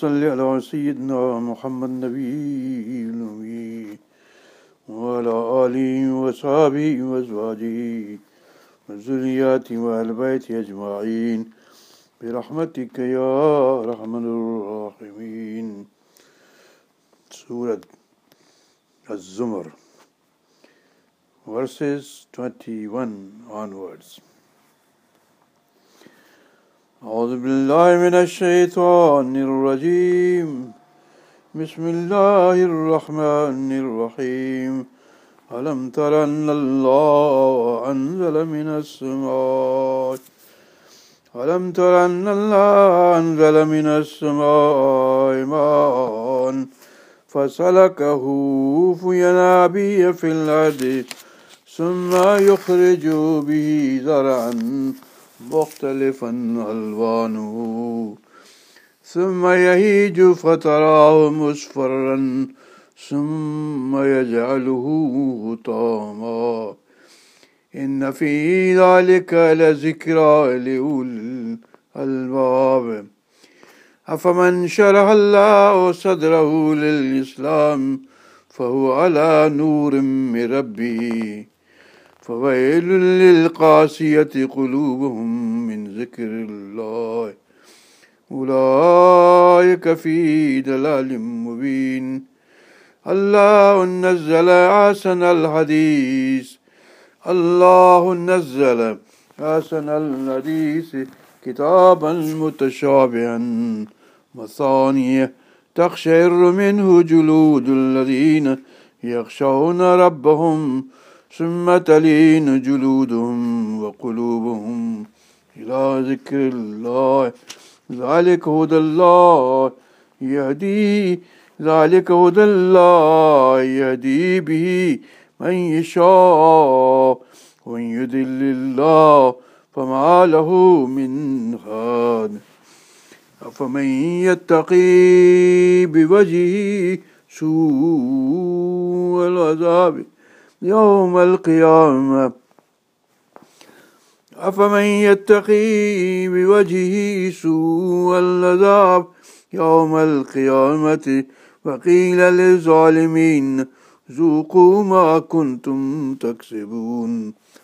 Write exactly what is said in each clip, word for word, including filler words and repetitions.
صل على سيدنا محمد النبي الأمي وعلى آله وصحبه وأزواجه وذرياته وأهل بيته أجمعين برحمتك يا أرحم الراحمين. Surah Az-Zumar, verses twenty-one onwards. أعوذ بالله من الشيطان الرجيم. بسم الله الرحمن الرحيم. ألم تر أن الله أنزل من السماء ألم تر أن الله أنزل من السماء ماء فسلكه فينابيع في الأرض ثم يخرج به زرعا مختلفا ألوانه ثم يهيج فتراه مصفرا ثم يجعله هطاما إن في ذلك لذكرى لأولي الألباب. أفمن شرح الله صدره للإسلام فهو على نور من ربه فويل للقاسية قلوبهم من ذكر الله أولئك في ضلال مبين. الله نزل أحسن الحديث الله نزل أحسن الحديث كتابا متشابها مثانية تقشعر منه جلود الذين يخشون ربهم ثم تلين جلودهم وقلوبهم إلى ذكر الله ذلك هدى الله يهدي ذلك هدى الله يهدي به من يشاء ومن يضلل الله فما له من هاد. أفمن يتقي بوجهه سوء العذاب يوم القيامة أفمن يتقي بوجهه سوء العذاب يوم القيامة وقيل للظالمين ذوقوا ما كنتم تكسبون.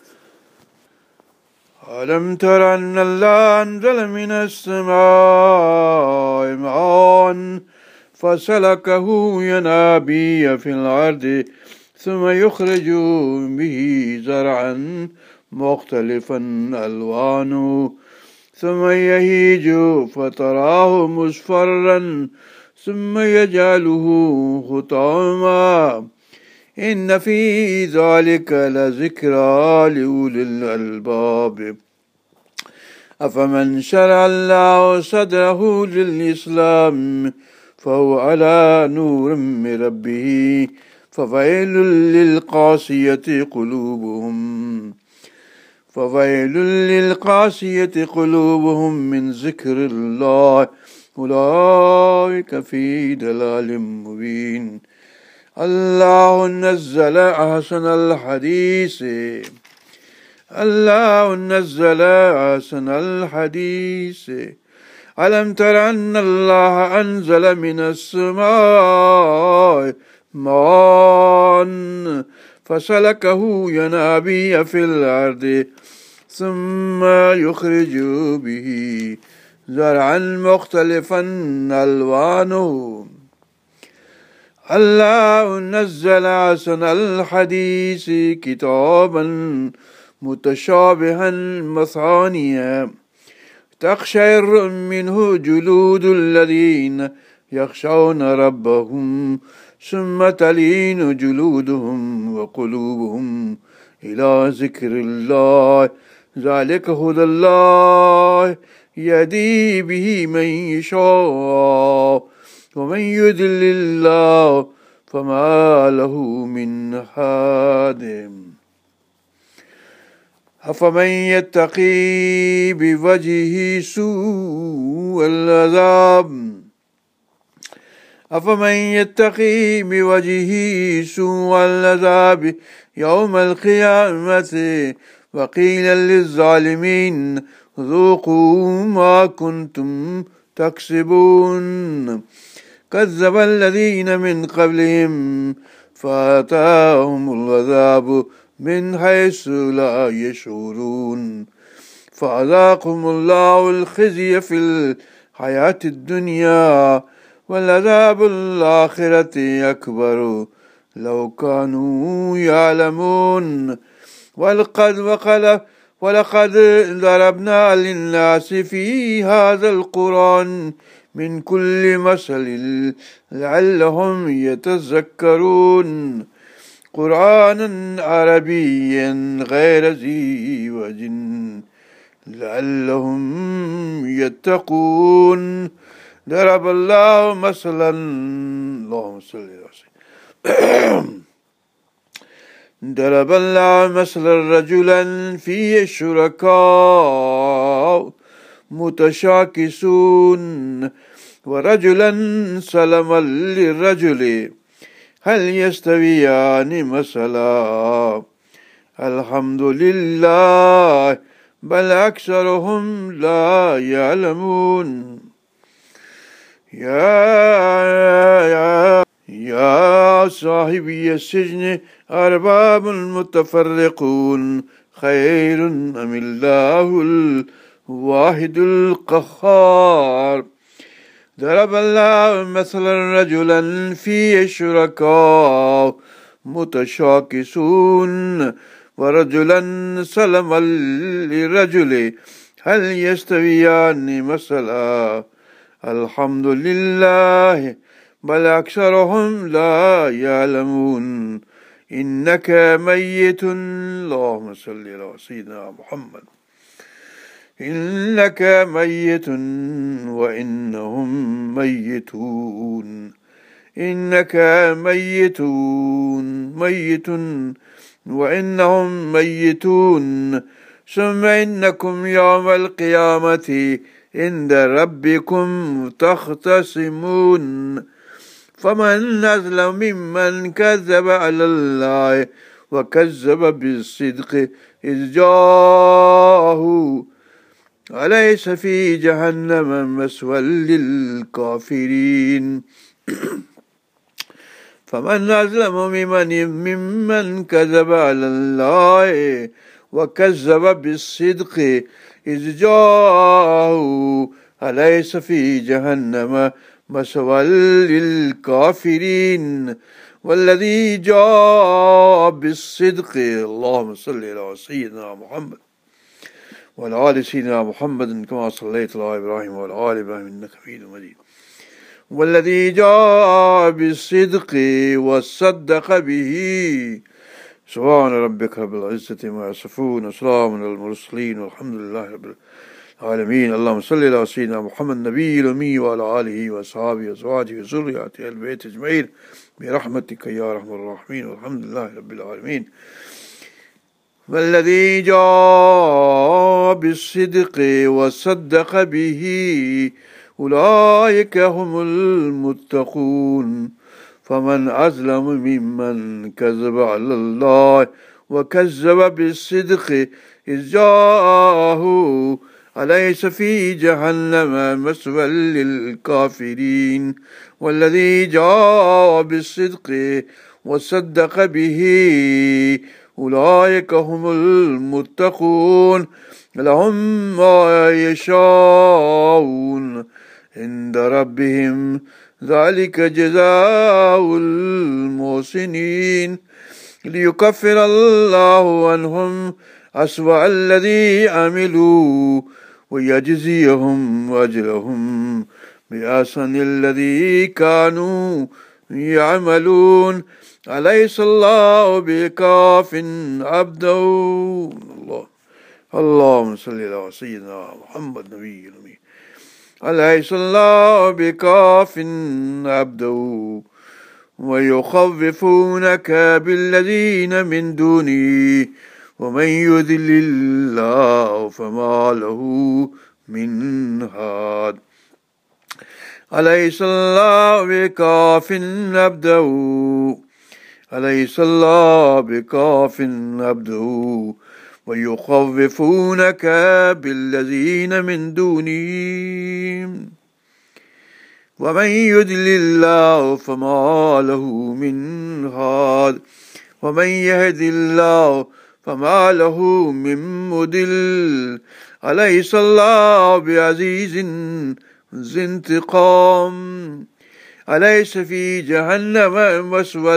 ألم تر أن الله أنزل من السماء ماء فسلكه ينابيع في الأرض ثم يخرج به زرعا مختلفا ألوانه ثم يهيج فتراه مصفرا ثم يجعله هطاما إن في ذلك لذكرى لأولي الألباب. أفمن شرع الله صدره للإسلام فهو على نور من ربه فويل للقاسية قلوبهم فويل للقاسية قلوبهم من ذكر الله أولئك في ضلال مبين. الله نزل أحسن الحديث الله نزل أحسن الحديث ألم تر أن الله أنزل من السماء ماء فسلكه ينابيع في الأرض ثم يخرج به زرعا مختلفا ألوانه الله نزل أحسن الحديث كتابا متشابها مثانية تقشعر منه جلود الذين يخشون ربهم ثم تلين جلودهم وقلوبهم إلى ذكر الله ذلك هدى الله يهدي به من يشاء ومن يضلل الله فما له من هاد. أفمن يتقي بوجهه سوء العذاب أفمن يتقي بوجهه سوء العذاب يوم القيامة وقيل للظالمين ذوقوا ما كنتم تكسبون كذب الذين من قبلهم فأتاهم العذاب من حيث لا يشعرون فأذاقهم الله الخزي في الحياة الدنيا والعذاب الآخرة أكبر لو كانوا يعلمون ولقد وقل ولقد ضربنا للناس في هذا القرآن من كل مثل لعلهم يتذكرون قرآنا عربيا غير ذي وجه لعلهم يتقون ضرب الله مثلا اللهم صل على سيدنا ضرب الله مثلا رجلا فيه شركاء متشاكسون ورجلا سلما للرجل هل يستويان مثلا الحمد لله بل أكثرهم لا يعلمون يا يا يا صاحبي السجن أرباب متفرقون خير أم الله الواحد القهار ضرب الله مثلا رجلا فيه شركاء متشاكسون ورجلا سلما لرجل هل يستويان مثلا الحمد لله بل أكثرهم لا يعلمون إنك ميت اللهم صل على سيدنا محمد إنك ميت وإنهم ميتون إنك ميتون ميت وإنهم ميتون ثم إنكم يوم القيامة عند ربكم تختصمون فمن أظلم ممن كذب على الله وكذب بالصدق إذ جاءه أليس في جهنم مثوى للكافرين فمن أظلم ممن, ممن كذب على الله وكذب بالصدق إذ جاءه أليس في جهنم مثوى للكافرين والذي جاء بالصدق اللهم صل على سيدنا محمد وعلى آل سيدنا محمد كما صليت على إبراهيم وعلى آل إبراهيم إنك حميد مجيد والذي جاء بالصدق وصدق به سبحان ربك رب العزة ما يصفون وسلام على المرسلين والحمد لله رب العالمين اللهم صل على سيدنا محمد النبي الأمي وعلى آله وأصحابه وأزواجه وذريته البيت أجمعين برحمتك يا أرحم الراحمين والحمد لله رب العالمين والذي جاء بالصدق وصدق به أولئك هم المتقون فمن أظلم ممن كذب على الله وكذب بالصدق إذ جاءه أليس في جهنم مثوى للكافرين والذي جاء بالصدق وصدق به أولئك هم المتقون لهم ما يشاءون عند ربهم ذلك جزاء المحسنين ليكفر الله عنهم أسوأ الذي عملوا ويجزيهم أجرهم بأحسن الذي كانوا يعملون أليس الله بكاف عبده الله اللهم صل على سيدنا محمد نبي الأمي أليس الله بكاف عبده ويخوفونك بالذين من دونه ومن يذل الله فما له من هاد أليس الله بكاف عبده أليس الله بكاف عبده ويخوفونك بالذين من دونه ومن يضلل الله فما له من هاد ومن يهد الله فما له من مضل أليس الله بعزيز ذي انتقام أليس في جهنم مثوى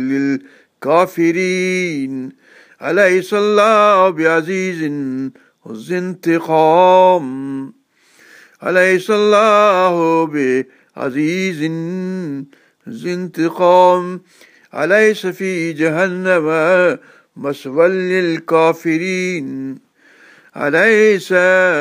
للكافرين أليس الله بعزيز ذي انتقام أليس الله بعزيز ذي انتقام أليس في جهنم مثوى للكافرين أليس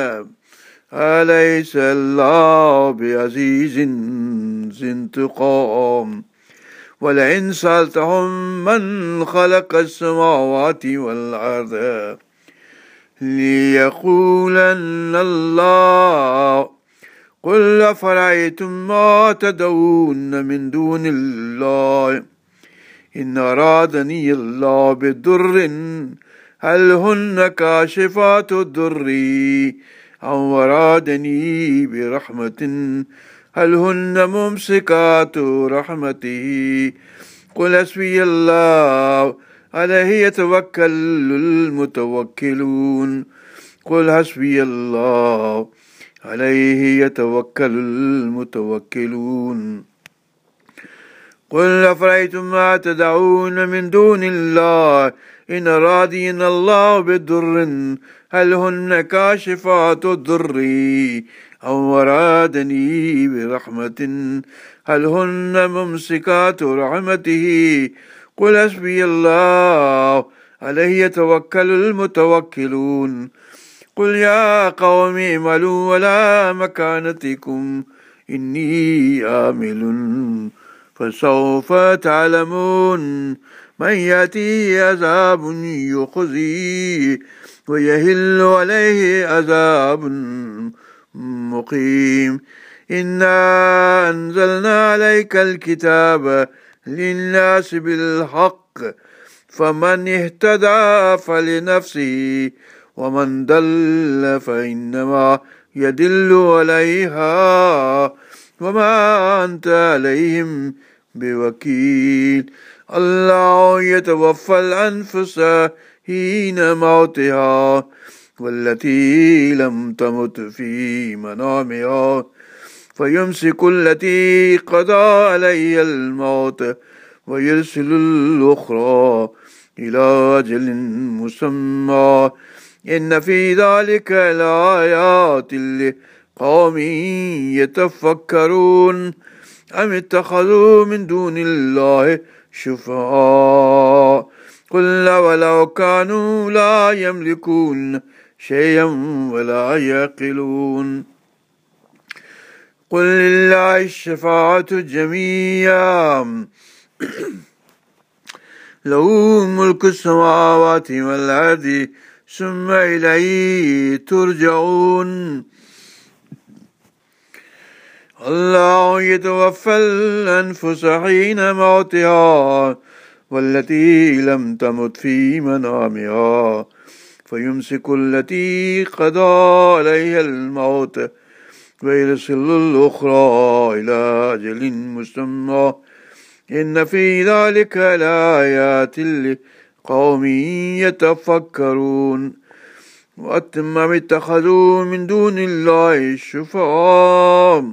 أليس الله بعزيز ذي انتقام ولئن سألتهم من خلق السماوات والأرض ليقولن الله قل أفرأيتم ما تدعون من دون الله إن أرادني الله بضر هل هن كاشفات الضر أو أرادني برحمة هل هن ممسكات رحمته قل حسبي الله عليه يتوكل المتوكلون قل حسبي الله عليه يتوكل المتوكلون قل أفرأيتم ما تدعون من دون الله إن أرادني الله بضر هل هن كاشفات الضر أو أرادني برحمة هل هن ممسكات رحمته قل حسبي الله عليه يتوكل المتوكلون قل يا قوم اعملوا على مكانتكم إني عامل فسوف تعلمون من يأتيه عذاب يخزيه ويهل عليه عذاب مقيم إنا أنزلنا عليك الكتاب للناس بالحق فمن اهتدى فلنفسه ومن ضل فإنما يدل عليها وما أنت عليهم بوكيل الله يتوفى الأنفس حين موتها والتي لم تمت في منامها فيمسك التي قضى عليها الموت ويرسل الأخرى إلى أجل مسمى إن في ذلك لآيات لقوم يتفكرون أم اتخذوا من دون الله شفعاء قل ولو كانوا لا يملكون شيئا ولا يعقلون قل لله الشفاعة جميعا له ملك السماوات والأرض ثم إليه ترجعون الله يتوفى الأنفس حين موتها والتي لم تمت في منامها فيمسك التي قضى عليها الموت ويرسل الأخرى إلى أجل مسمى إن في ذلك لآيات لقوم يتفكرون وأتم اتخذوا من دون الله شفعاء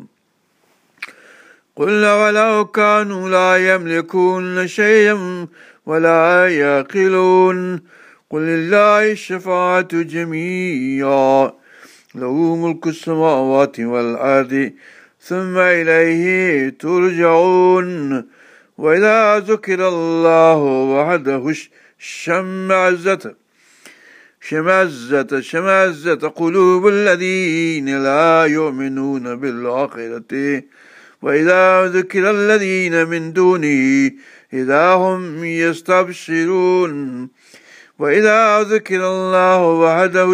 قل ولو كانوا لا يملكون شيئا ولا يعقلون قل لله الشفاعة جميعا له ملك السماوات والأرض ثم إليه ترجعون وإذا ذكر الله وحده شمأزت شمأزت شمأزت قلوب الذين لا يؤمنون بالآخرة وإذا ذكر الذين من دونه إذا هم يستبشرون وإذا ذكر الله وحده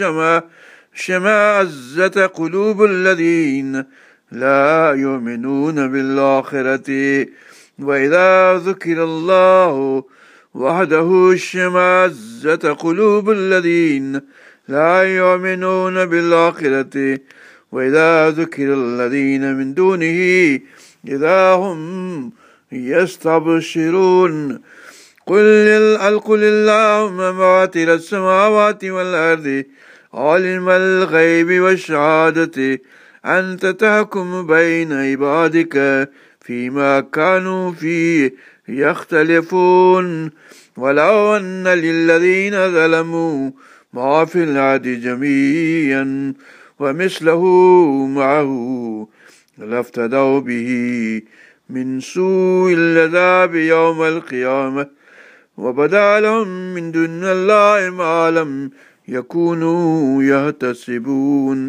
شمأزت قلوب الذين لا يؤمنون بالآخرة وإذا ذكر الله وحده شمأزت قلوب الذين لا يؤمنون بالآخرة وإذا ذكر الذين من دونه إذا هم يستبشرون قل قل اللهم فاطر السماوات والأرض عالم الغيب والشهادة أنت تحكم بين عبادك فيما كانوا فيه يختلفون ولو أن للذين ظلموا ما في الأرض جميعا ومثله معه لافتدوا به من سوء العذاب يوم القيامة وبدا لهم من دون الله ما لم يكونوا يحتسبون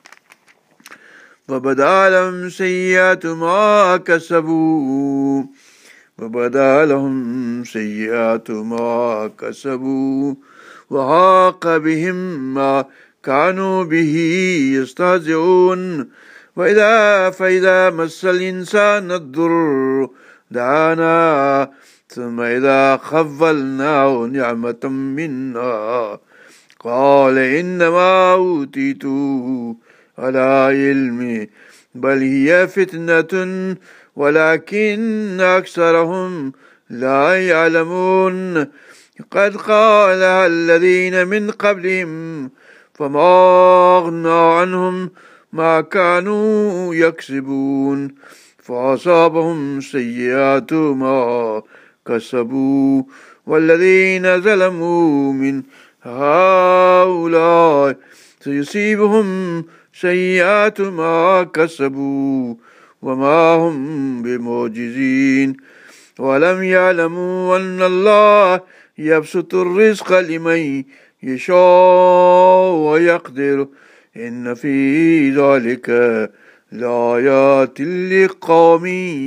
وبدا لهم سيئات ما كسبوا وبدا لهم سيئات ما كسبوا وحاق بهم ما كانوا به يستهزئون وإذا فإذا مس الإنسان الضر دعانا ثم إذا خولناه نعمة منا قال إنما أوتيته على علم بل هي فتنة ولكن أكثرهم لا يعلمون قد قالها الذين من قبلهم فما أغنى عنهم ما كانوا يكسبون فأصابهم سيئات ما كسبوا والذين ظلموا من هؤلاء سيصيبهم سيئات ما كسبوا وما هم بمعجزين ولم يعلموا أن الله يبسط الرزق لمن يشاء ويقدر إن في ذلك لآيات لقوم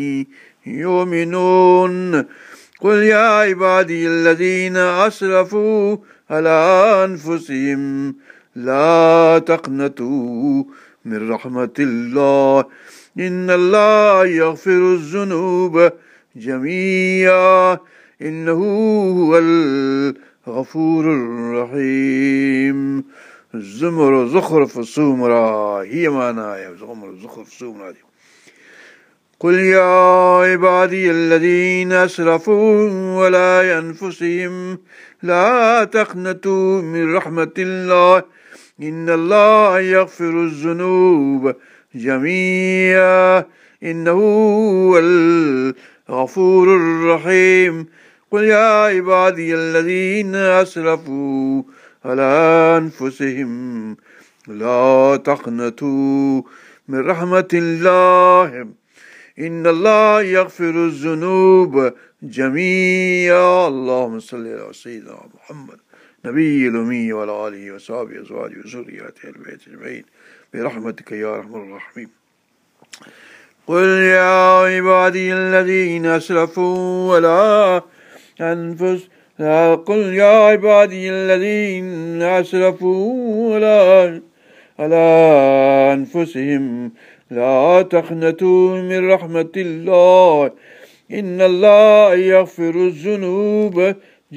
يؤمنون قل يا عبادي الذين أسرفوا على أنفسهم لا تقنطوا من رحمة الله إن الله يغفر الذنوب جميعا إنه هو الغفور الرحيم. الزمر زخرف السومرا هي معناها زمر زخرف السومرا دي. قل يا عبادي الذين أسرفوا على أنفسهم لا تقنطوا من رحمة الله إن الله يغفر الذنوب جميعا إنه هو الغفور الرحيم. قل يا عبادي الذين أسرفوا على أنفسهم لا تقنطوا من رحمة الله إن الله يغفر الذنوب جميعا. اللهم صل على سيدنا محمد نبي الأمي وعلى آله وصحبه وأزواجه وذريته البيت أجمعين برحمتك يا أرحم الراحمين. قل يا عبادي الذين أسرفوا على أنفسهم قل يا عبادي الذين أسرفوا على على أنفسهم لا تقنطوا من رحمة الله إن الله يغفر الذنوب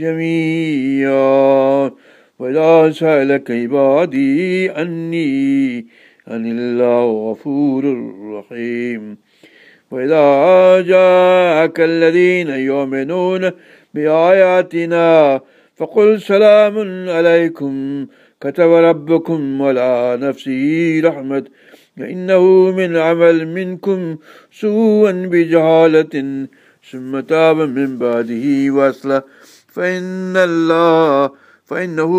جميعا وإذا سألك عبادي أني أن الله غفور رحيم. وإذا جاءك الذين يؤمنون بآياتنا فقل سلام عليكم كتب ربكم على نفسه رحمة إنه من عمل منكم سوءا بجهالة ثم تاب من بعده وأصلح فإن الله فإنه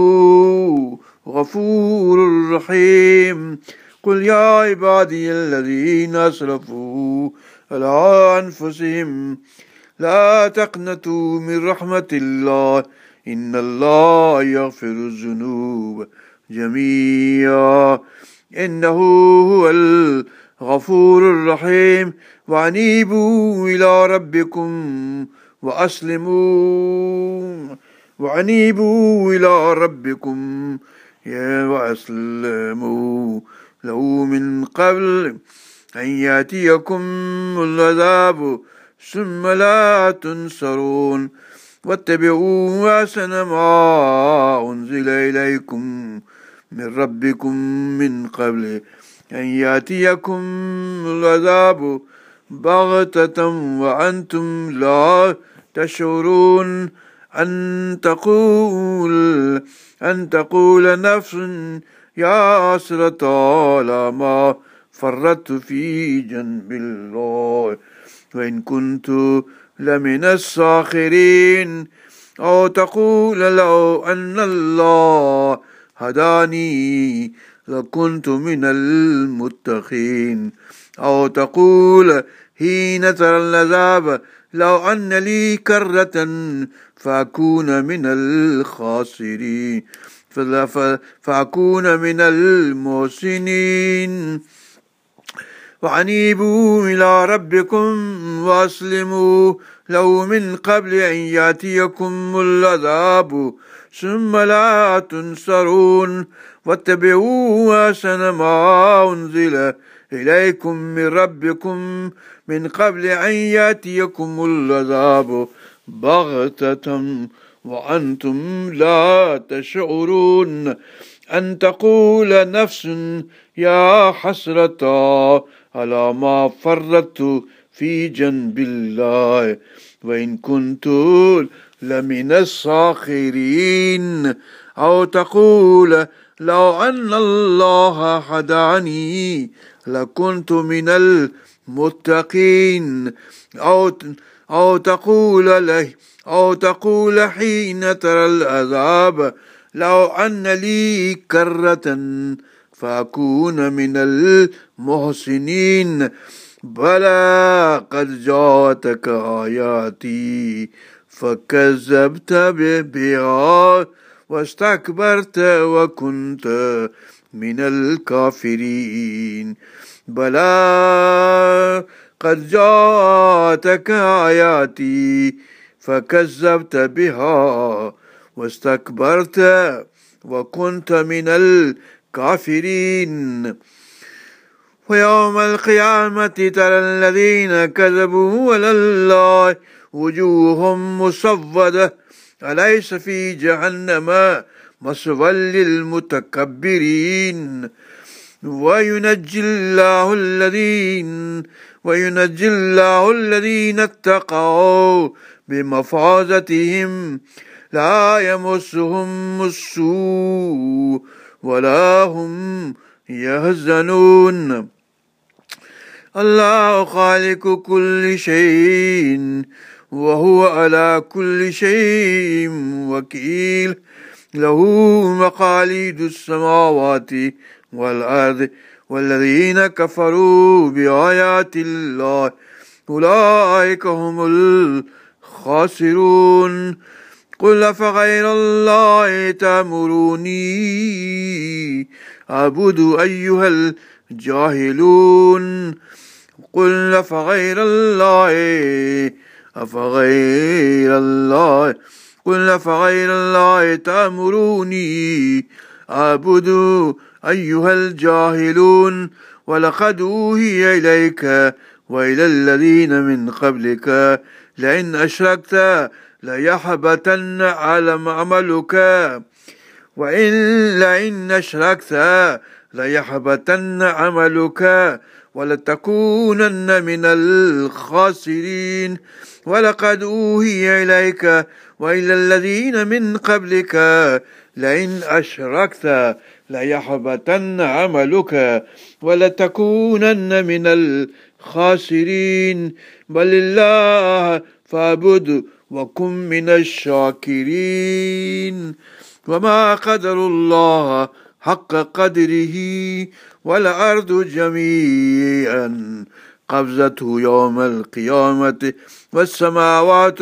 غفور رحيم. قل يا عبادي الذين أسرفوا على أنفسهم لا تقنطوا من رحمة الله إن الله يغفر الذنوب جميعا إنه هو الغفور الرحيم. وأنيبوا إلى ربكم وأسلموا وأنيبوا إلى ربكم وأسلموا له من قبل أن يأتيكم العذاب ثم لا تنصرون واتبعوا أحسن ما أنزل إليكم من ربكم من قبل أن يأتيكم العذاب بغتة وأنتم لا تشعرون أن تقول أن تقول نفس يا حسرة على ما فرطت في جنب الله وإن كنت لمن الساخرين أو تقول لو أن الله هداني لكنت من المتقين أو تقول حين ترى العذاب لو أن لي كرة فأكون من الخاسرين فأكون من المحسنين وأنيبوا إلى ربكم وأسلموا له من قبل أن يأتيكم العذاب ثم لا تنصرون واتبعوا أحسن ما أنزل إليكم من ربكم من قبل أن يأتيكم العذاب بغتة وأنتم لا تشعرون أن تقول نفس يا حسرة على ما فرطت في جنب الله وإن كنت لمن الساخرين أو تقول لو أن الله هداني لكنت من المتقين أو أو تقول له أو تقول حين ترى العذاب لو أن لي كرة فأكون من المحسنين بلى قد جاءتك آياتي فكذبت بها واستكبرت وكنت من الكافرين بلى قد جاءتك آياتي فكذبت بها واستكبرت وكنت من الكافرين ويوم القيامة ترى الذين كذبوا على الله وجوههم مسودة أليس في جهنم مثوى للمتكبرين وينجي الله الذين وينجي الله الذين اتقوا بمفازتهم لا يمسهم السوء ولا هم يحزنون الله خالق كل شيء وهو على كل شيء وكيل له مقاليد السماوات والأرض والذين كفروا بآيات الله أولئك هم الخاسرون قل أفغير الله تأمروني أعبد أيها الجاهلون قل أفغير الله أفغير الله قل أفغير الله تأمروني أعبد أيها الجاهلون ولقد أوحي إليك وإلى الذين من قبلك لئن أشركت ليحبطن عملك وإن لئن أشركت ليحبطن عملك ولتكونن من الخاسرين ولقد أوحي إليك وإلى الذين من قبلك لئن أشركت ليحبطن عملك ولتكونن من الخاسرين بل الله فاعبد وكن من الشاكرين وما قدر الله حق قدره والأرض جميعا قبضته يوم القيامة والسماوات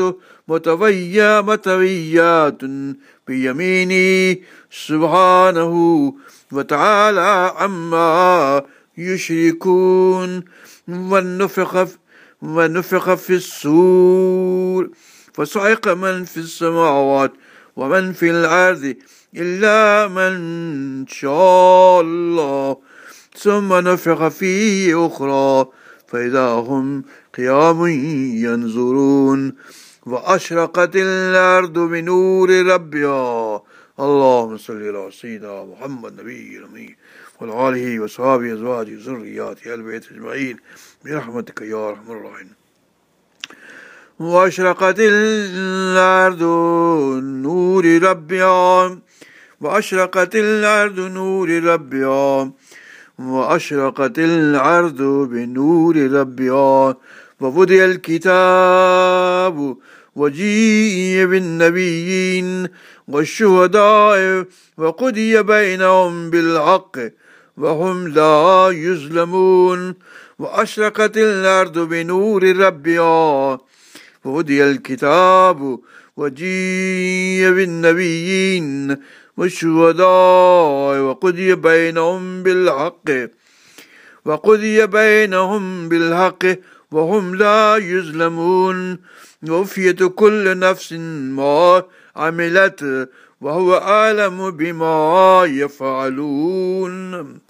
مطويات بيمينه سبحانه وتعالى عما يشركون ونفخ ونفخ في الصور فصعق من في السماوات ومن في الأرض إلا من شاء الله ثم نفخ فيه أخرى فإذا هم قيام ينظرون وأشرقت الأرض بنور ربها اللهم صل على سيدنا محمد نبي الأمي وعلى آله وصحبه أزواجه وذرياته البيت أجمعين برحمتك يا أرحم الراحمين. وأشرقت الأرض نور ربها وأشرقت الأرض نور ربها وأشرقت الأرض بنور ربها ووضع الكتاب وجيء بالنبيين والشهداء وقضي بينهم بالحق وهم لا يظلمون. وأشرقت الأرض بنور ربها ووضع الكتاب وجيء بالنبيين والشهداء وقضي بينهم بالحق وقضي بينهم بالحق وهم لا يظلمون. ووفيت كل نفس ما عملت وهو أعلم بما يفعلون.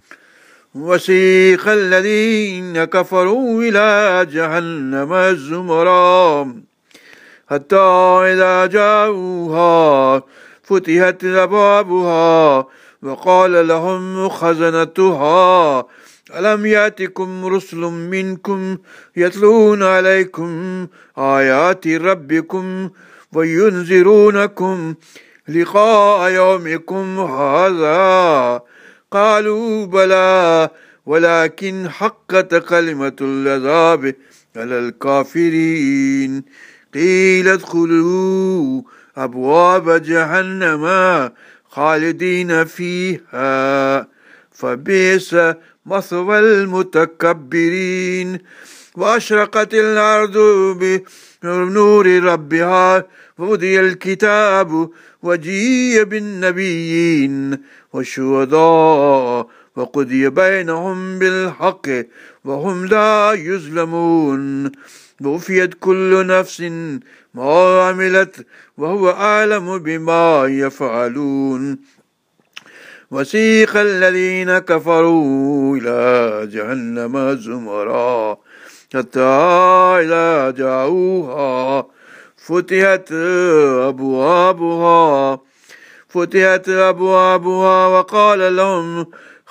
وسيق الذين كفروا إلى جهنم زمرا حتى إذا جاءوها فتحت أبوابها وقال لهم خزنتها ألم يأتكم رسل منكم يتلون عليكم آيات ربكم وينذرونكم لقاء يومكم هذا قالوا بلى ولكن حقت كلمة العذاب على الكافرين. قيل ادخلوا أبواب جهنم خالدين فيها فبئس مثوى المتكبرين. وأشرقت الأرض بنور ربها ووضع الكتاب وجيء بالنبيين والشهداء وقضي بينهم بالحق وهم لا يظلمون. ووفيت كل نفس ما عملت وهو أعلم بما يفعلون. وسيق الذين كفروا إلى جهنم زمرا حتى إذا جاءوها فتحت أبوابها فتحت أبوابها وقال لهم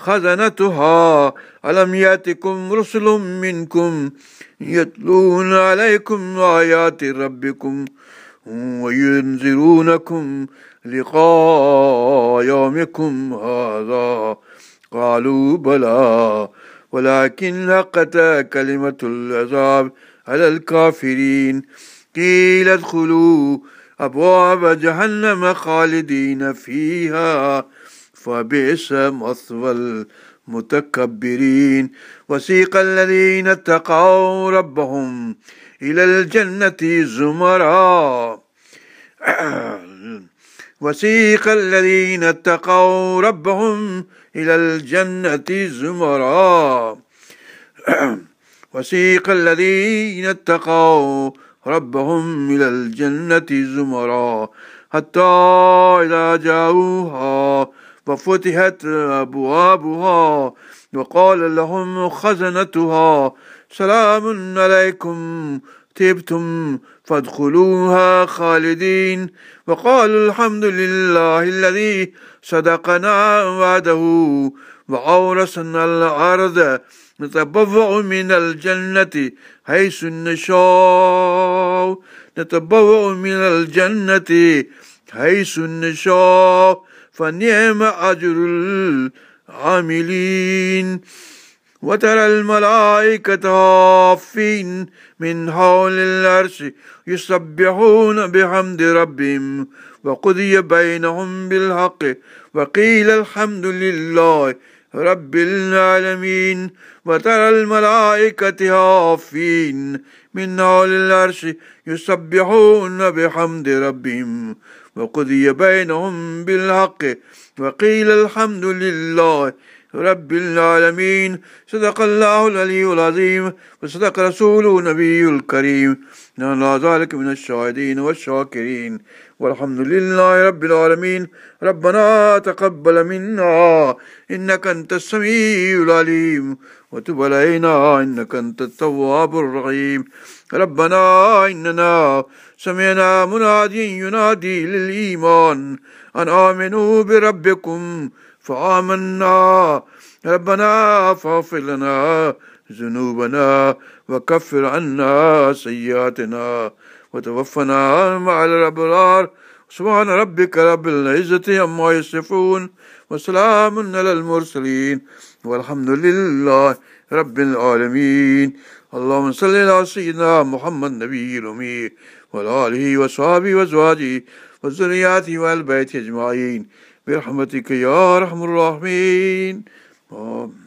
خزنتها ألم يأتكم رسل منكم يتلون عليكم آيات ربكم وينذرونكم لقاء يومكم هذا قالوا بلى ولكن حقت كلمة العذاب على الكافرين. قيل ادخلوا أبواب جهنم خالدين فيها فبئس مثوى المتكبرين. وسيق الذين اتقوا ربهم إلى الجنة زمرا وسيق الذين اتقوا ربهم إلى الجنة زمرا وسيق الذين اتقوا ربهم إلى الجنة زمرا حتى إذا جاءوها وفتحت أبوابها وقال لهم خزنتها سلام عليكم طبتم فادخلوها خالدين. وقالوا الحمد لله الذي صدقنا وعده وأورثنا الأرض نتبوأ من الجنة حيث نشاء نتبوأ من الجنة حيث نشاء فنعم أجر العاملين. وترى الملائكة حافين من حول العرش يسبحون بحمد ربهم وقضي بينهم بالحق وقيل الحمد لله رب العالمين. وترى الملائكة حافين من حول العرش يسبحون بحمد ربهم وقضي بينهم بالحق وقيل الحمد لله رب العالمين. صدق الله العلي العظيم وصدق رسوله النبي الكريم. نحن على ذلك من الشاهدين والشاكرين والحمد لله رب العالمين. ربنا تقبل منا إنك أنت السميع العليم وتب علينا إنك أنت التواب الرحيم. ربنا إننا سمعنا مناديا ينادي للإيمان أن آمنوا بربكم فآمنا ربنا فاغفر لنا ذنوبنا وكفر عنا سيئاتنا وتوفنا مع الأبرار سبحان ربك رب العزة عما يصفون وسلام على المرسلين والحمد لله رب العالمين اللهم صل على سيدنا محمد النبي الأمي وعلى آله وصحبه وأزواجه وذرياته وآل بيته أجمعين برحمتك يا أرحم الراحمين. آمين.